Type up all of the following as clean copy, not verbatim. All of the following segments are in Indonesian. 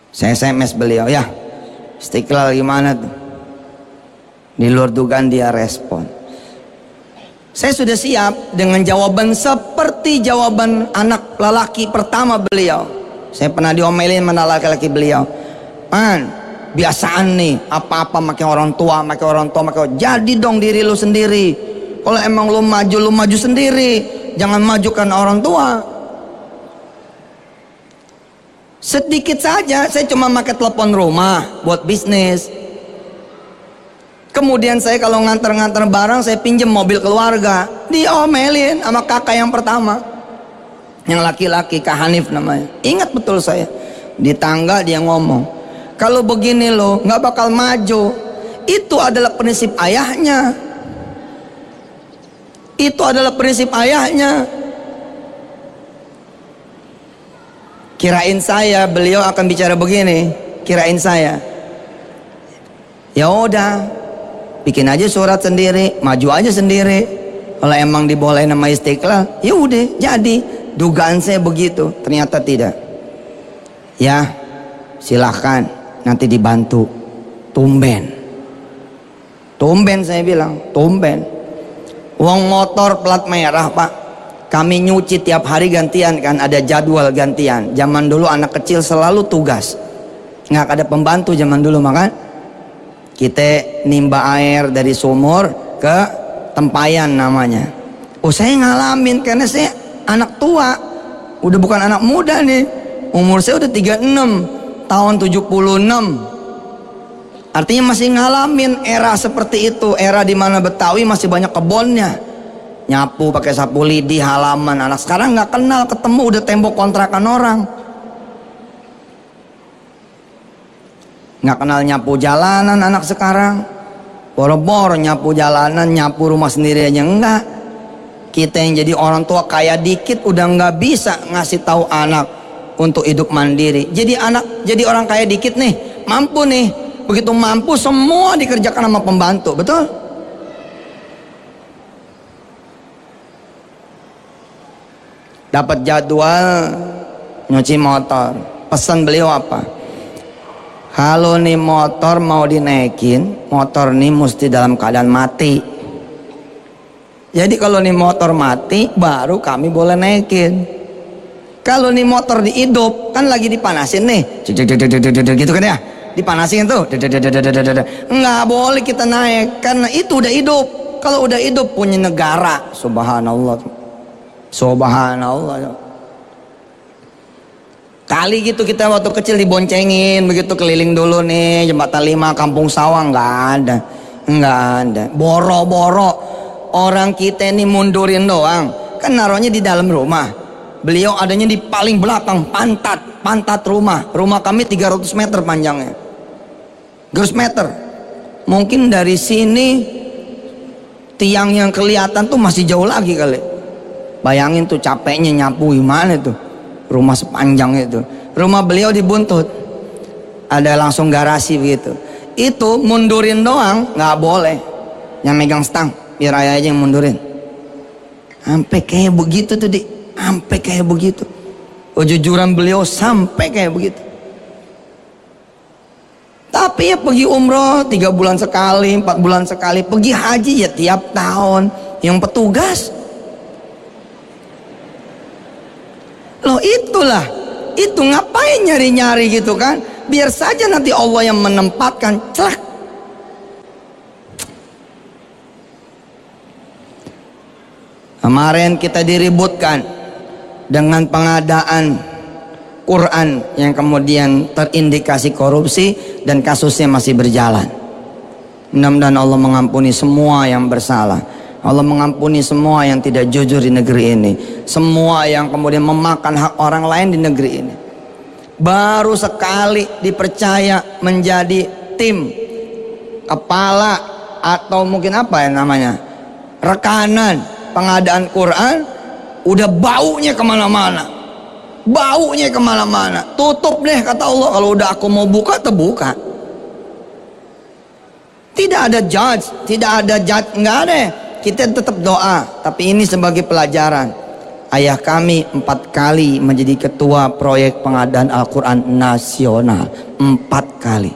Saya SMS beliau, ya Istiqlal gimana tuh? Di luar dugaan dia respon. Saya sudah siap dengan jawaban seperti jawaban anak lelaki pertama beliau. Saya pernah diomelin sama laki-laki beliau. Man, biasaan nih apa-apa makai orang tua. Jadi dong diri lu sendiri. Kalau emang lu maju sendiri. Jangan majukan orang tua. Sedikit saja, saya cuma pakai telepon rumah buat bisnis. Kemudian saya kalau nganter-nganter barang, saya pinjem mobil keluarga. Diomelin sama kakak yang pertama, yang laki-laki, Kak Hanif namanya. Ingat betul saya. Di tangga dia ngomong, kalau begini lo nggak bakal maju. Itu adalah prinsip ayahnya. Itu adalah prinsip ayahnya. Kirain saya beliau akan bicara begini. Kirain saya, ya udah, bikin aja surat sendiri, maju aja sendiri. Kalau emang dibolehin sama Istiqlal, ya udah jadi. Dugaan saya begitu, ternyata tidak. Ya, silahkan, nanti dibantu. Tumben saya bilang, tumben. Uang motor plat merah pak, kami nyuci tiap hari gantian kan, ada jadwal gantian. Zaman dulu anak kecil selalu tugas, nggak ada pembantu zaman dulu, makan. Kita nimba air dari sumur ke tempayan namanya. Oh saya ngalamin karena saya anak tua, udah bukan anak muda nih. Umur saya udah 36 tahun 76. Artinya masih ngalamin era seperti itu, era di mana Betawi masih banyak kebunnya. Nyapu pakai sapu lidi halaman. Anak sekarang nggak kenal, ketemu udah tembok kontrakan orang. Nggak kenal nyapu jalanan anak sekarang. Boro-boro nyapu jalanan, nyapu rumah sendiri aja enggak. Kita yang jadi orang tua kaya dikit udah nggak bisa ngasih tahu anak untuk hidup mandiri. Jadi orang kaya dikit nih, mampu nih. Begitu mampu semua dikerjakan sama pembantu, betul? Dapat jadwal nyuci motor, pesan beliau apa? Kalau nih motor mau dinaikin, motor nih mesti dalam keadaan mati. Jadi kalau nih motor mati, baru kami boleh naikin. Kalau nih motor dihidup, kan lagi dipanasin nih, gitu kan ya? Dipanasin tuh, nggak boleh kita naik karena itu udah hidup. Kalau udah hidup punya negara, subhanallah. Kali gitu kita waktu kecil diboncengin begitu keliling dulu nih Jembatan 5 Kampung Sawah, nggak ada. Boro-boro orang kita ini mundurin doang, kan naruhnya di dalam rumah. Beliau adanya di paling belakang pantat rumah kami 300 meter panjangnya. 300 meter. Mungkin dari sini tiang yang kelihatan tuh masih jauh lagi kali. Bayangin tuh capeknya nyapu gimana tuh. Rumah sepanjang itu. Rumah beliau dibuntut. Ada langsung garasi begitu. Itu mundurin doang nggak boleh. Yang megang stang biar ayah aja yang mundurin. Sampai kayak begitu tuh sampai kayak begitu. Kejujuran beliau sampai kayak begitu. Tapi ya pergi umroh 3 bulan sekali, 4 bulan sekali. Pergi haji ya tiap tahun. Yang petugas. Loh itulah. Itu ngapain nyari-nyari gitu kan. Biar saja nanti Allah yang menempatkan. Celak. Kemarin kita diributkan dengan pengadaan Quran yang kemudian terindikasi korupsi dan kasusnya masih berjalan. Mudah-mudahan Allah mengampuni semua yang bersalah. Allah mengampuni semua yang tidak jujur di negeri ini. Semua yang kemudian memakan hak orang lain di negeri ini. Baru sekali dipercaya menjadi tim kepala atau mungkin apa ya namanya, rekanan pengadaan Quran, udah baunya kemana-mana. Baunya kemana-mana. Tutup deh kata Allah. Kalau udah aku mau buka, terbuka. Tidak ada judge, nggak ada. Kita tetap doa. Tapi ini sebagai pelajaran. Ayah kami 4 kali menjadi ketua proyek pengadaan Al-Quran nasional. 4 kali.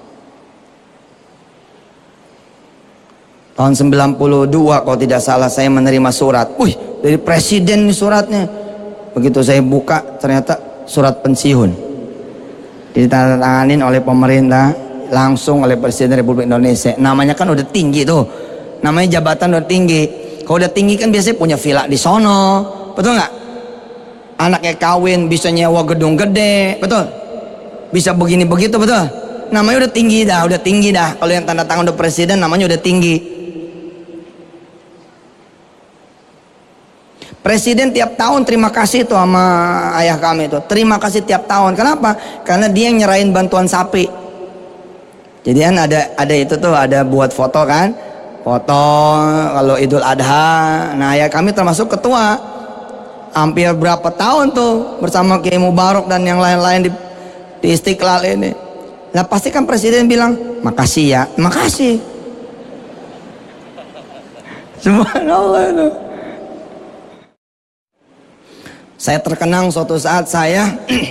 Tahun 92 kalau tidak salah saya menerima surat. Wih, dari presiden nih suratnya. Begitu saya buka ternyata surat pensiun. Ditandatanganin oleh pemerintah langsung oleh Presiden Republik Indonesia. Namanya kan udah tinggi tuh. Namanya jabatan udah tinggi. Kalau udah tinggi kan biasanya punya villa di sono. Betul nggak? Anaknya kawin bisa nyewa gedung gede. Betul? Bisa begini begitu, betul? Namanya udah tinggi dah, udah tinggi dah. Kalau yang tanda tangan udah presiden namanya udah tinggi. Presiden tiap tahun terima kasih tuh sama ayah kami tuh. Terima kasih tiap tahun. Kenapa? Karena dia yang nyerahin bantuan sapi. Jadi kan ada itu tuh, ada buat foto kan? Foto kalau Idul Adha. Nah, ayah kami termasuk ketua. Hampir berapa tahun tuh bersama Kiai Mubarok dan yang lain-lain di Istiqlal ini. Nah, pasti kan presiden bilang, "Makasih ya." Makasih. Subhanallah itu. Saya terkenang suatu saat saya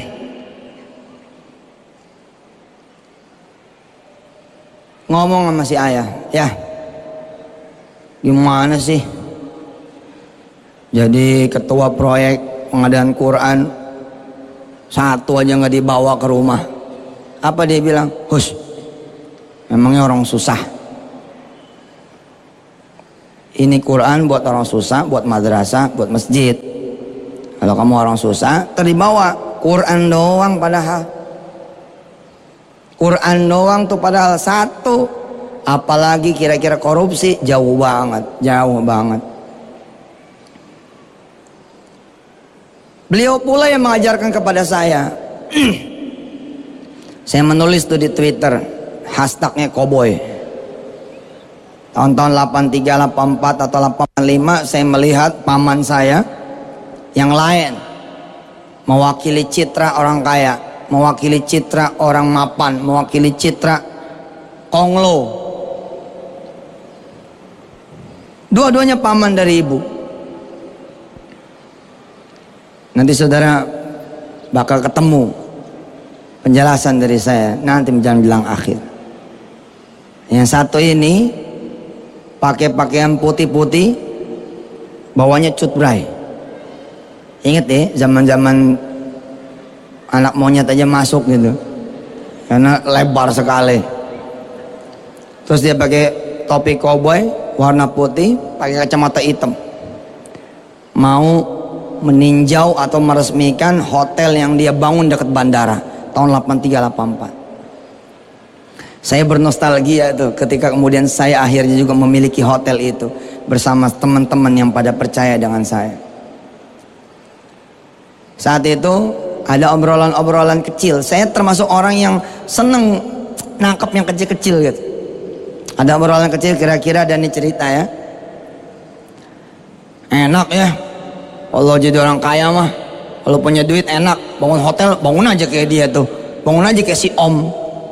ngomong sama si ayah, "Ya, gimana sih jadi ketua proyek pengadaan Quran, satu aja nggak dibawa ke rumah?" Apa dia bilang? "Hush, memangnya orang susah? Ini Quran buat orang susah, buat madrasah, buat masjid. Kalau kamu orang susah, terdibawa Quran doang padahal. Quran doang tuh padahal satu. Apalagi kira-kira korupsi, jauh banget, jauh banget." Beliau pula yang mengajarkan kepada saya. Saya menulis tuh di Twitter, hashtagnya Koboy. Tahun-tahun 83, 84 atau 85 saya melihat paman saya yang lain mewakili citra orang kaya, mewakili citra orang mapan, mewakili citra konglo. Dua-duanya paman dari ibu. Nanti saudara bakal ketemu penjelasan dari saya nanti menjelang akhir. Yang satu ini pakai pakaian putih-putih, bawahnya cutbray. Ingat ya, zaman-zaman anak monyet aja masuk gitu, karena lebar sekali. Terus dia pakai topi koboi warna putih, pakai kacamata hitam, mau meninjau atau meresmikan hotel yang dia bangun dekat bandara tahun 83-84. Saya bernostalgia tuh ketika kemudian saya akhirnya juga memiliki hotel itu bersama teman-teman yang pada percaya dengan saya. Saat itu ada obrolan-obrolan kecil. Saya termasuk orang yang seneng nangkep yang kecil-kecil gitu. Ada obrolan kecil kira-kira dan ini cerita ya. Enak ya, kalau jadi orang kaya mah, kalau punya duit enak. Bangun hotel, bangun aja kayak dia tuh. Bangun aja kayak si Om.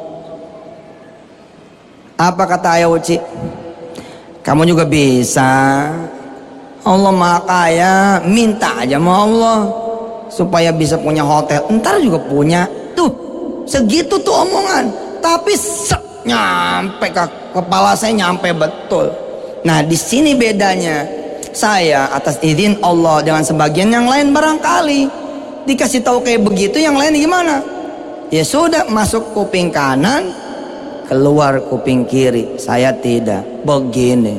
Apa kata Ayah Uci? Kamu juga bisa. Allah Maha Kaya, minta aja sama Allah supaya bisa punya hotel, ntar juga punya. Tuh segitu tuh omongan, tapi nyampe ke kepala saya, nyampe betul. Nah di sini bedanya saya atas izin Allah dengan sebagian yang lain. Barangkali dikasih tahu kayak begitu, yang lain gimana? Ya sudah, masuk kuping kanan, keluar kuping kiri. Saya tidak begini.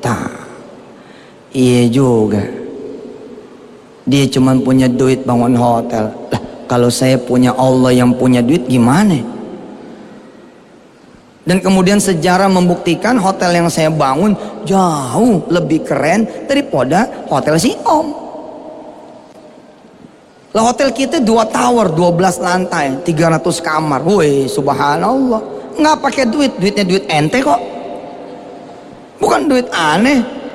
Iya juga, dia cuma punya duit bangun hotel. Lah, kalau saya punya Allah yang punya duit gimana? Dan kemudian sejarah membuktikan hotel yang saya bangun jauh lebih keren daripada hotel si Om. Lah hotel kita 2 tower, 12 lantai, 300 kamar. Woi, subhanallah. Nggak pakai duit, duitnya duit ente kok. Bukan duit aneh.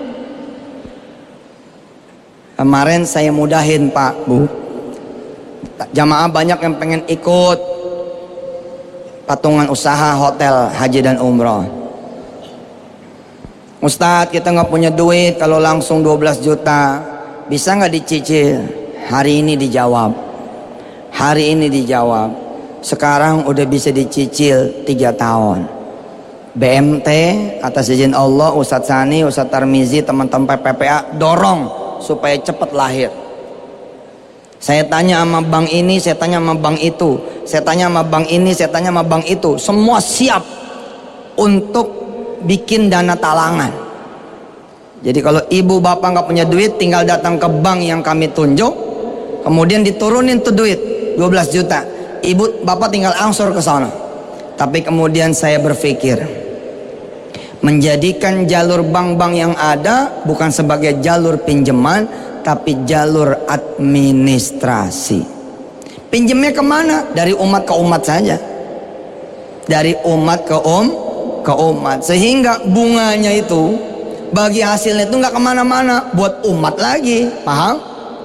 Kemarin saya mudahin Pak, Bu, jamaah banyak yang pengen ikut patungan usaha hotel haji dan umroh. Ustadz, kita nggak punya duit, kalau langsung 12 juta bisa nggak dicicil? Hari ini dijawab. Hari ini dijawab. Sekarang udah bisa dicicil 3 tahun. BMT atas izin Allah, Ustadz Sani, Ustadz Tarmizi, teman-teman PPA dorong supaya cepat lahir. Saya tanya sama bank ini, saya tanya sama bank itu, saya tanya sama bank ini, saya tanya sama bank itu, semua siap untuk bikin dana talangan. Jadi kalau ibu bapak nggak punya duit, tinggal datang ke bank yang kami tunjuk, kemudian diturunin tuh duit 12 juta. Ibu bapak tinggal angsur ke sana. Tapi kemudian saya berpikir, menjadikan jalur bank-bank yang ada bukan sebagai jalur pinjaman, tapi jalur administrasi. Pinjemnya kemana? Dari umat ke umat saja. Dari umat ke umat. Sehingga bunganya itu, bagi hasilnya itu nggak kemana-mana, buat umat lagi. Paham?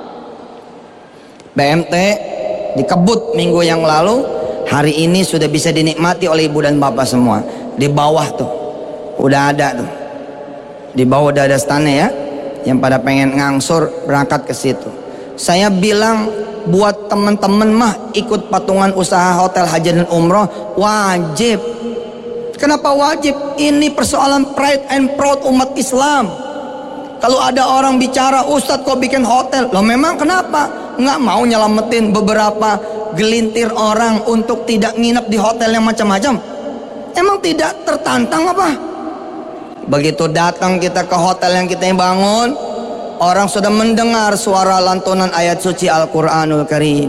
BMT dikebut minggu yang lalu, hari ini sudah bisa dinikmati oleh ibu dan bapak semua. Di bawah tuh udah ada tuh, di bawah udah ada standnya ya, yang pada pengen ngangsur berangkat ke situ. Saya bilang buat teman-teman mah ikut patungan usaha hotel haji dan umroh wajib. Kenapa wajib? Ini persoalan pride and proud umat Islam. Kalau ada orang bicara, Ustadz kok bikin hotel? Loh memang kenapa? Nggak mau nyelamatin beberapa gelintir orang untuk tidak nginep di hotel yang macam-macam? Emang tidak tertantang apa? Begitu datang kita ke hotel yang kita bangun, orang sudah mendengar suara lantunan ayat suci Al-Quranul Karim.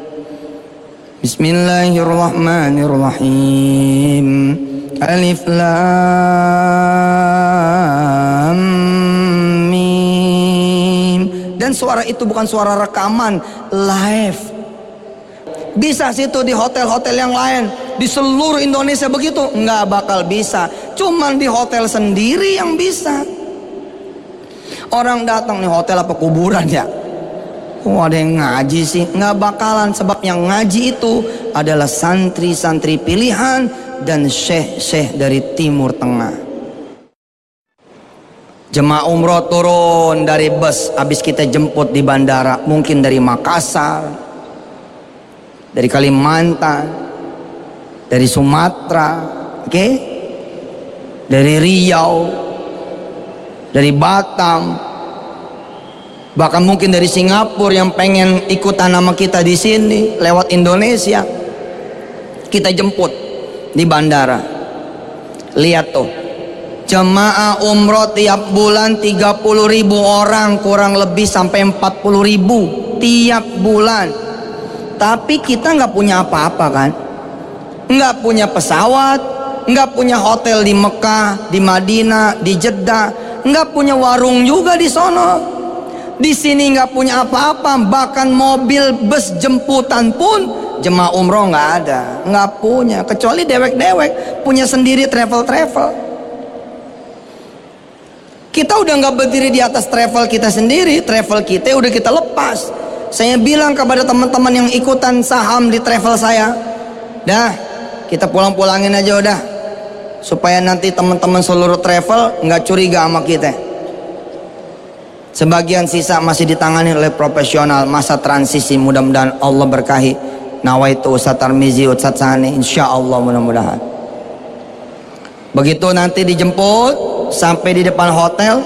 Bismillahirrahmanirrahim. Alif Lam Mim. Dan suara itu bukan suara rekaman, live. Bisa situ di hotel-hotel yang lain, di seluruh Indonesia begitu? Nggak bakal bisa. Cuman di hotel sendiri yang bisa. Orang datang nih, hotel apa kuburan ya? Oh ada yang ngaji sih? Nggak bakalan, sebab yang ngaji itu adalah santri-santri pilihan dan syekh-syekh dari Timur Tengah. Jemaah umroh turun dari bus, habis kita jemput di bandara, mungkin dari Makassar, dari Kalimantan, dari Sumatera, oke? Dari Riau, dari Batam, bahkan mungkin dari Singapura yang pengen ikutan nama kita di sini lewat Indonesia. Kita jemput di bandara. Lihat tuh, jemaah umroh tiap bulan 30.000 orang, kurang lebih sampai 40.000 tiap bulan. Tapi kita nggak punya apa-apa kan? Nggak punya pesawat, nggak punya hotel di Mekah, di Madinah, di Jeddah, nggak punya warung juga di sono. Di sini nggak punya apa-apa, bahkan mobil bus jemputan pun jemaah umroh nggak ada, nggak punya, kecuali dewek-dewek punya sendiri travel. Kita udah nggak berdiri di atas travel kita sendiri, travel kita udah kita lepas. Saya bilang kepada teman-teman yang ikutan saham di travel saya, dah kita pulang-pulangin aja udah, supaya nanti teman-teman seluruh travel nggak curiga sama kita. Sebagian sisa masih ditangani oleh profesional, masa transisi, mudah-mudahan Allah berkahi. Nawaitu Ustadz Tarmizi, Ustadz Sani, insya Allah mudah-mudahan. Begitu nanti dijemput sampai di depan hotel,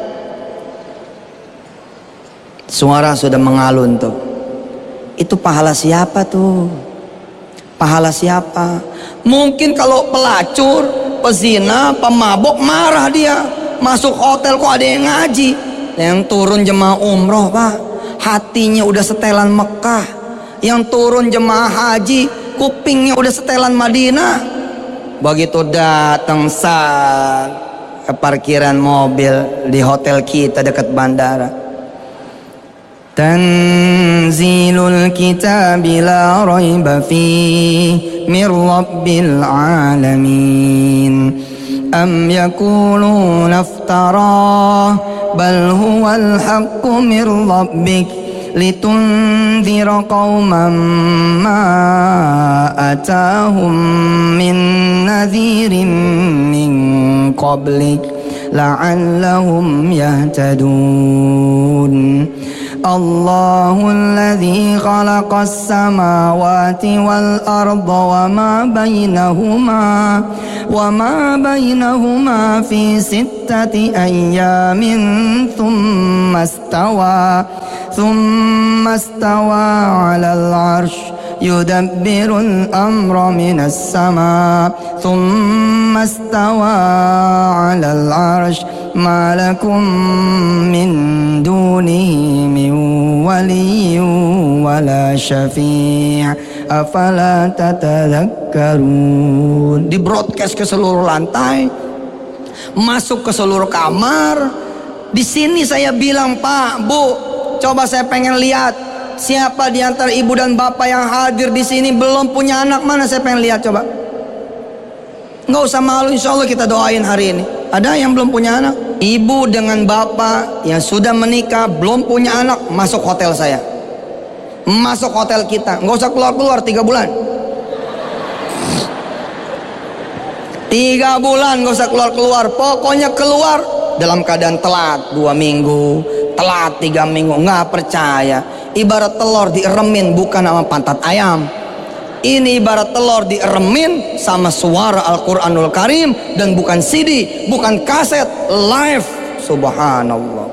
suara sudah mengalun tuh. Itu pahala siapa tuh? Pahala siapa? Mungkin kalau pelacur, pezina, pemabok marah dia. Masuk hotel kok ada yang ngaji. Yang turun jemaah umroh pak, hatinya udah setelan Mekah. Yang turun jemaah haji, kupingnya udah setelan Madinah. Begitu datang saat ke parkiran mobil di hotel kita dekat bandara, Tanzilul kitabi la raiba fihi min rabbil alamin. Am yakuluna iftarah bal huwal haqqu min rabbik litunzira qauman ma atahum min nadhirin min qablik la'allahum yahtadun. Allahul ladzi khalaqas samawati wal arda wa ma bainahuma fi sittati ayyamin thumma istawa 'alal 'arsy yudabbirul amra minas sama thumma istawa 'alal 'arsy ma lakum min dunihi min waliyyin wala syafi' afala tatadhakkarun. Di broadcast ke seluruh lantai, masuk ke seluruh kamar. Di sini saya bilang, Pak, Bu, coba saya pengen lihat siapa di antara ibu dan bapak yang hadir di sini belum punya anak. Mana saya pengen lihat, coba. Nggak usah malu, insya Allah kita doain hari ini. Ada yang belum punya anak? Ibu dengan bapak yang sudah menikah belum punya anak, masuk hotel saya, masuk hotel kita. Nggak usah keluar-keluar 3 bulan. 3 bulan nggak usah keluar-keluar. Pokoknya keluar dalam keadaan telat 2 minggu, telat 3 minggu. Nggak percaya. Ibarat telur dieremin bukan sama pantat ayam. Ini ibarat telur dieremin sama suara Al-Quranul Karim, dan bukan CD, bukan kaset, live. Subhanallah.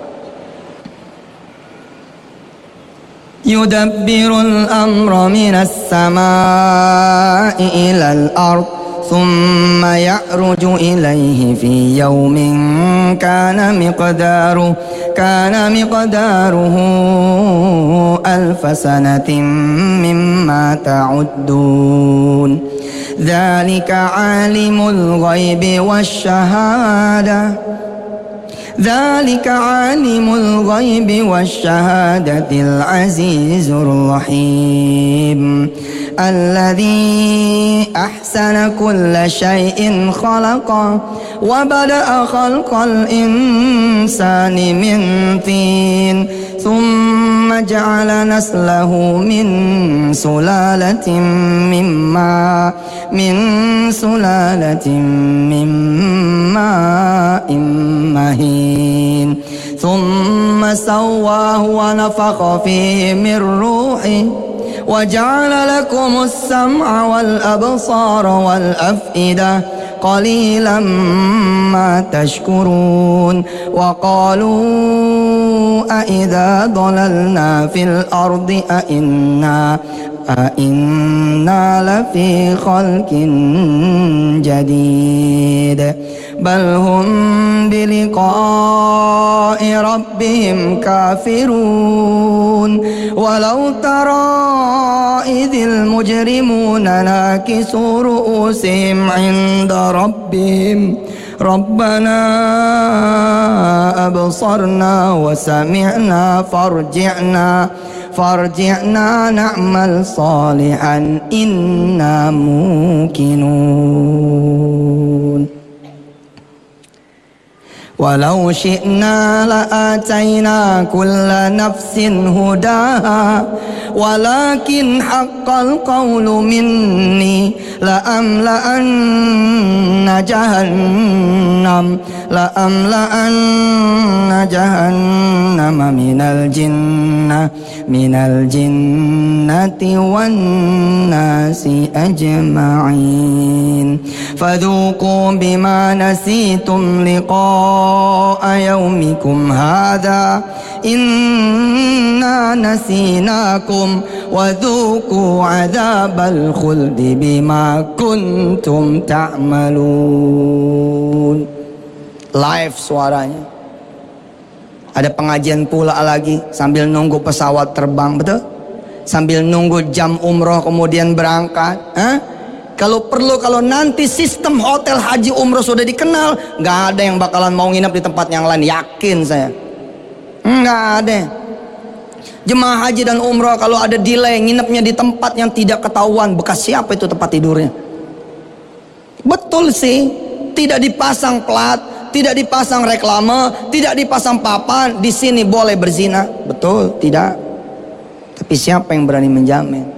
Yudabbirul amra minas samaa'i ilal ard thumma ya'ruju ilaihi fi yawmin kana miqdaruhu alfa sanatin mimma ta'uddun. Dzalika 'alimul ghaibi wasyahadatil azizur rahim. Alladzi ahsana kulla syai'in khalaqa wa bada'a khalqal insani min tin thumma ja'ala naslahu min sulalatin min ma'in mahin thumma sawwahu wa nafakha fihi min ruhihi وَجَعَلَ لَكُمُ السَّمْعَ وَالْأَبْصَارَ وَالْأَفْئِدَةَ قَلِيلًا مَا تَشْكُرُونَ وَقَالُوا أَإِذَا ضَلَلْنَا فِي الْأَرْضِ أَإِنَّا لَفِي خَلْقٍ جَدِيدٍ بَلْ هُمْ بِلِقَاءِ رَبِّهِمْ كَافِرُونَ وَلَوْ تَرَى إِذِ الْمُجْرِمُونَ نَاكِسُو رُءُوسِهِمْ عِندَ رَبِّهِمْ رَبَّنَا أَبْصَرْنَا وَسَمِعْنَا فارجعنا نعمل صالحا إنا موقنون ولو شئنا لآتينا كل نفس هداها ولكن حق القول مني لأملأن جهنم من الجنة والناس أجمعين فذوقوا بما نسيتم لقاء يومكم هذا إنا نسيناكم وذوقوا عذاب الخلد بما كنتم تعملون. Live suaranya. Ada pengajian pula lagi sambil nunggu pesawat terbang, betul? Sambil nunggu jam umroh kemudian berangkat. Kalau perlu, kalau nanti sistem hotel haji umroh sudah dikenal, nggak ada yang bakalan mau nginep di tempat yang lain, yakin saya. Nggak ada. Jemaah haji dan umroh kalau ada delay nginepnya di tempat yang tidak ketahuan bekas siapa itu tempat tidurnya. Betul sih, tidak dipasang plat, tidak dipasang reklame, tidak dipasang papan, di sini boleh berzina. Betul, tidak. Tapi siapa yang berani menjamin?